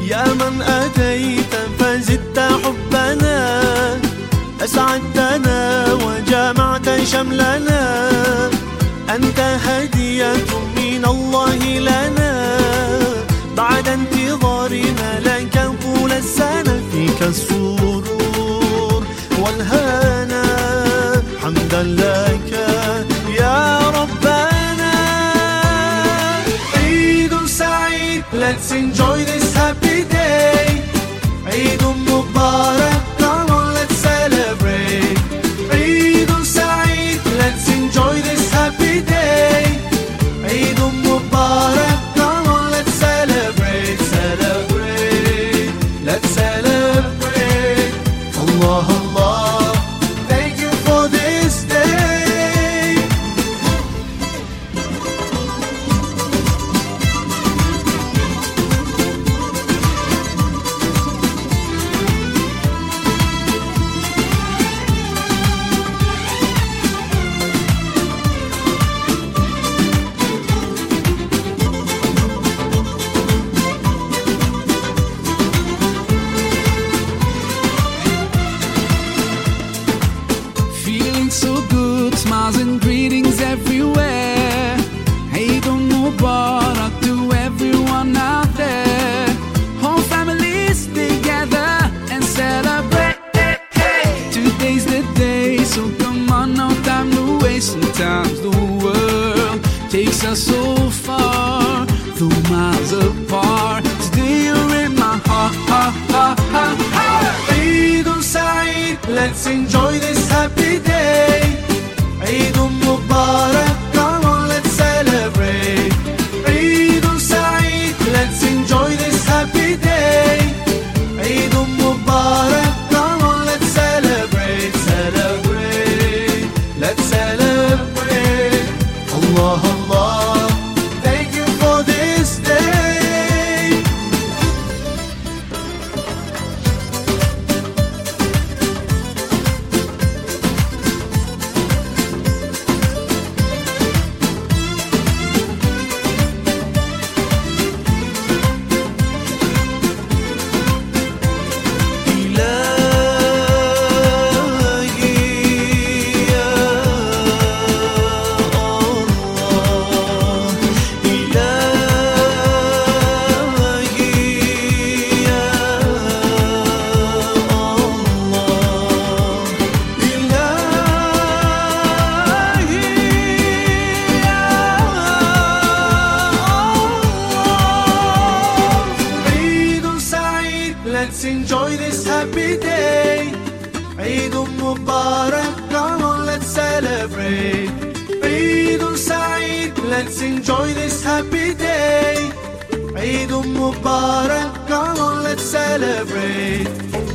يا من أتيت فزدت حبنا، أسعدتنا وجمعت شملنا، أنت هدية من الله لنا، بعد انتظارنا لك طول السنة، فيك السرور والهنا، حمدا لك يا ربنا. عيد سعيد، let's enjoy this happy day. عيد مبارك، come on let's celebrate. عيد سعيد، let's enjoy this happy day. عيد مبارك، come on let's celebrate. Celebrate, let's celebrate. Allah Allah, thank you for this day. So good, smiles and greetings everywhere. Eid Mubarak to everyone out there. Whole families together and celebrate. Today's the day, so come on, no time to waste. Sometimes the world takes us so far, though miles apart. Today you're in my heart, heart, heart, heart, heart. Eid Saeed, let's enjoy this happy day. Eid Mubarak, come on let's celebrate. Eid Saeed, let's enjoy this happy day. Eid Mubarak, come on let's celebrate. Celebrate, let's celebrate. Allah Allah, thank you for this day. Let's enjoy this happy day. Eid Mubarak, come on let's celebrate. Eid Saeed, let's enjoy this happy day. Eid Mubarak, come on let's celebrate.